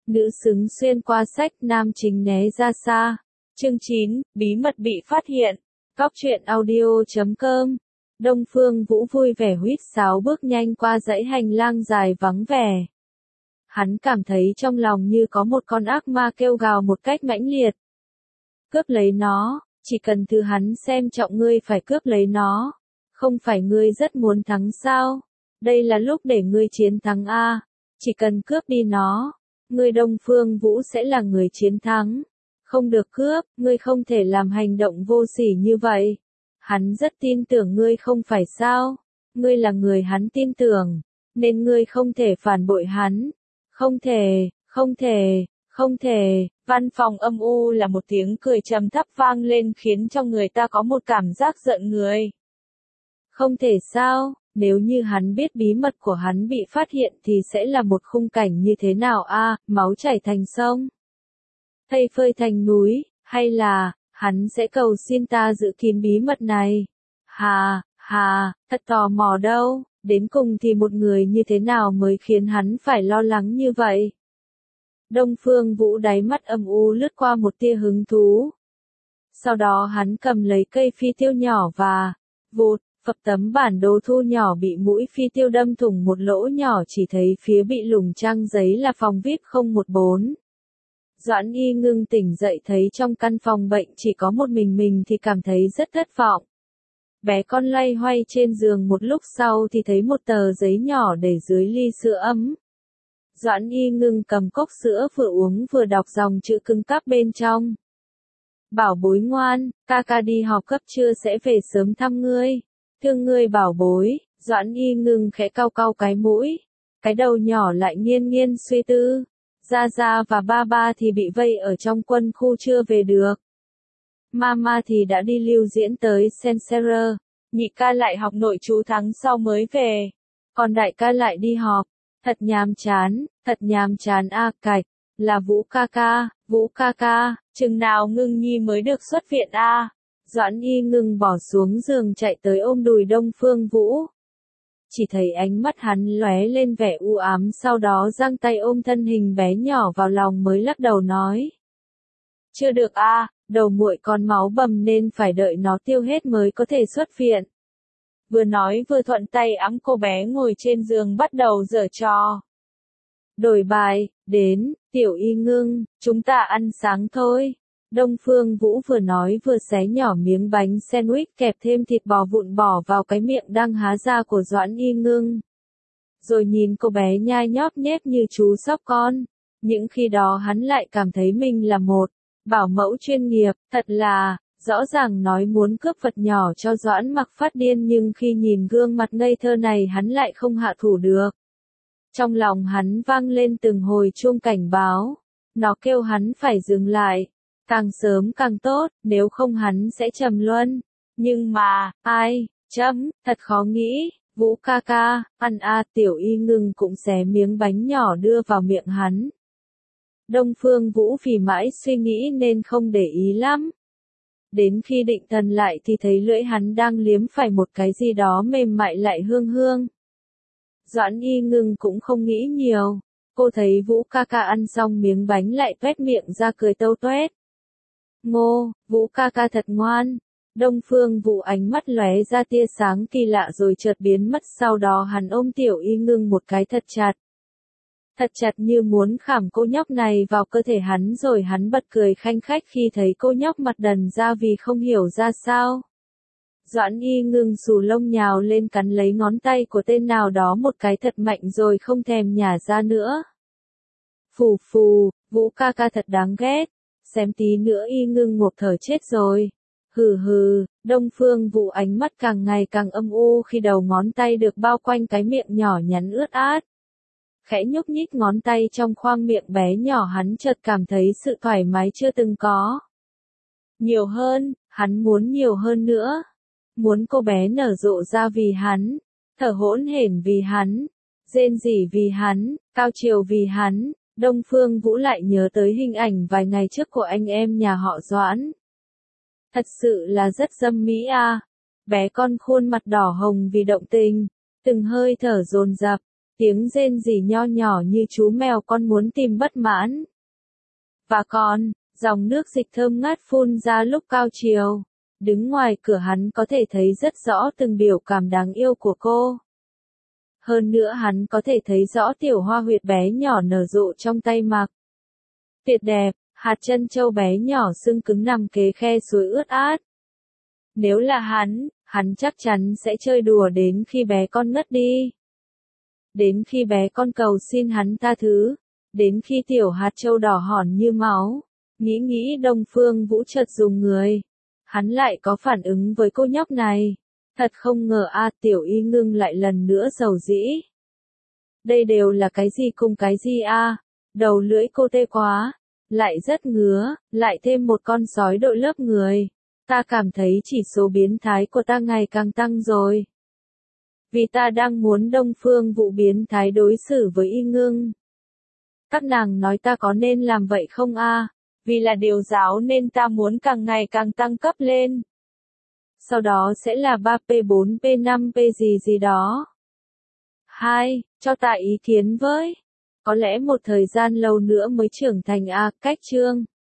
Nữ xứng xuyên qua sách, nam chính né ra xa. Chương 9, bí mật bị phát hiện. Góc truyện audio.com. Đông Phương Vũ vui vẻ huýt sáo bước nhanh qua dãy hành lang dài vắng vẻ. Hắn cảm thấy trong lòng như có một con ác ma kêu gào một cách mãnh liệt. Cướp lấy nó, chỉ cần thứ hắn xem trọng ngươi phải cướp lấy nó. Không phải ngươi rất muốn thắng sao? Đây là lúc để ngươi chiến thắng a. Chỉ cần cướp đi nó, ngươi Đông Phương Vũ sẽ là người chiến thắng. Không được cướp, ngươi không thể làm hành động vô sỉ như vậy. Hắn rất tin tưởng ngươi không phải sao? Ngươi là người hắn tin tưởng, nên ngươi không thể phản bội hắn. Không thể, không thể, không thể. Văn phòng âm u là một tiếng cười trầm thấp vang lên khiến cho người ta có một cảm giác giận người. Không thể sao, nếu như hắn biết bí mật của hắn bị phát hiện thì sẽ là một khung cảnh như thế nào a, máu chảy thành sông, thây phơi thành núi, hay là, hắn sẽ cầu xin ta giữ kín bí mật này. Hà, thật tò mò đâu, đến cùng thì một người như thế nào mới khiến hắn phải lo lắng như vậy. Đông Phương Vũ đáy mắt âm u lướt qua một tia hứng thú. Sau đó hắn cầm lấy cây phi tiêu nhỏ và, vụt, phập tấm bản đồ thu nhỏ bị mũi phi tiêu đâm thủng một lỗ nhỏ, chỉ thấy phía bị lủng trang giấy là phòng VIP 014. Doãn Y Ngưng tỉnh dậy thấy trong căn phòng bệnh chỉ có một mình thì cảm thấy rất thất vọng. Bé con loay hoay trên giường một lúc sau thì thấy một tờ giấy nhỏ để dưới ly sữa ấm. Doãn Y Ngưng cầm cốc sữa vừa uống vừa đọc dòng chữ cứng cáp bên trong. Bảo bối ngoan, ca đi họp cấp trưa sẽ về sớm thăm ngươi. Thương ngươi bảo bối. Doãn Y Ngưng khẽ cau cau cái mũi. Cái đầu nhỏ lại nghiêng suy tư. Gia và ba thì bị vây ở trong quân khu chưa về được. Mama thì đã đi lưu diễn tới Sensere. Nhị ca lại học nội trú tháng sau mới về. Còn đại ca lại đi họp. Thật nhàm chán a. Cạch, là Vũ ca ca, chừng nào Ngưng Nhi mới được xuất viện a. Doãn Y Ngưng bỏ xuống giường chạy tới ôm đùi Đông Phương Vũ. Chỉ thấy ánh mắt hắn lóe lên vẻ u ám, sau đó giang tay ôm thân hình bé nhỏ vào lòng mới lắc đầu nói. Chưa được a, đầu muội còn máu bầm nên phải đợi nó tiêu hết mới có thể xuất viện. Vừa nói vừa thuận tay ẵm cô bé ngồi trên giường bắt đầu giở trò. Đổi bài, đến, Tiểu Y Ngưng, chúng ta ăn sáng thôi. Đông Phương Vũ vừa nói vừa xé nhỏ miếng bánh sandwich kẹp thêm thịt bò vụn bỏ vào cái miệng đang há ra của Doãn Y Ngưng. Rồi nhìn cô bé nhai nhóp nhép như chú sóc con. Những khi đó hắn lại cảm thấy mình là một bảo mẫu chuyên nghiệp, thật là, rõ ràng nói muốn cướp vật nhỏ cho Doãn Mặc phát điên, nhưng khi nhìn gương mặt ngây thơ này hắn lại không hạ thủ được. Trong lòng hắn vang lên từng hồi chuông cảnh báo. Nó kêu hắn phải dừng lại. Càng sớm càng tốt, nếu không hắn sẽ trầm luân. Nhưng mà, thật khó nghĩ. Vũ ca, ăn a. Tiểu Y Ngưng cũng xé miếng bánh nhỏ đưa vào miệng hắn. Đông Phương Vũ vì mãi suy nghĩ nên không để ý lắm. Đến khi định thần lại thì thấy lưỡi hắn đang liếm phải một cái gì đó mềm mại lại hương. Doãn Y Ngưng cũng không nghĩ nhiều. Cô thấy Vũ ca ăn xong miếng bánh lại tuét miệng ra cười tâu tuét. Ngô, Vũ ca thật ngoan. Đông Phương Vũ ánh mắt lóe ra tia sáng kỳ lạ rồi chợt biến mất, sau đó hắn ôm Tiểu Y Ngưng một cái thật chặt. Thật chặt như muốn khảm cô nhóc này vào cơ thể hắn, rồi hắn bật cười khanh khách khi thấy cô nhóc mặt đần ra vì không hiểu ra sao. Doãn Y Ngưng xù lông nhào lên cắn lấy ngón tay của tên nào đó một cái thật mạnh rồi không thèm nhả ra nữa. Phù, Vũ ca thật đáng ghét. Xem tí nữa Y Ngưng ngộp thở chết rồi. Hừ, Đông Phương Vũ ánh mắt càng ngày càng âm u khi đầu ngón tay được bao quanh cái miệng nhỏ nhắn ướt át. Khẽ nhúc nhích ngón tay trong khoang miệng bé nhỏ, hắn chợt cảm thấy sự thoải mái chưa từng có. Nhiều hơn, hắn muốn nhiều hơn nữa. Muốn cô bé nở rộ ra vì hắn, thở hỗn hển vì hắn, rên rỉ vì hắn, cao trào vì hắn. Đông Phương Vũ lại nhớ tới hình ảnh vài ngày trước của anh em nhà họ Doãn. Thật sự là rất dâm mỹ a. Bé con khuôn mặt đỏ hồng vì động tình, từng hơi thở dồn dập, Tiếng rên rỉ nho nhỏ như chú mèo con muốn tìm bất mãn. Và còn, dòng nước dịch thơm ngát phun ra lúc cao chiều. Đứng ngoài cửa hắn có thể thấy rất rõ từng biểu cảm đáng yêu của cô. Hơn nữa hắn có thể thấy rõ tiểu hoa huyệt bé nhỏ nở rộ trong tay mặc. Tuyệt đẹp, hạt chân châu bé nhỏ xương cứng nằm kế khe suối ướt át. Nếu là hắn chắc chắn sẽ chơi đùa đến khi bé con ngất đi. Đến khi bé con cầu xin hắn tha thứ. Đến khi tiểu hạt châu đỏ hòn như máu. Nghĩ Đông Phương Vũ chợt rùng người. Hắn lại có phản ứng với cô nhóc này. Thật không ngờ tiểu y ngưng lại lần nữa giàu dĩ. Đây đều là cái gì cùng cái gì đầu lưỡi cô tê quá. Lại rất ngứa, lại thêm một con sói đội lớp người. Ta cảm thấy chỉ số biến thái của ta ngày càng tăng rồi. Vì ta đang muốn Đông Phương Vũ biến thái đối xử với y ngưng. Các nàng nói ta có nên làm vậy không Vì là điều giáo nên ta muốn càng ngày càng tăng cấp lên. Sau đó sẽ là 3P 4P 5P gì đó. 2. Cho ta ý kiến với. Có lẽ một thời gian lâu nữa mới trưởng thành cách chương.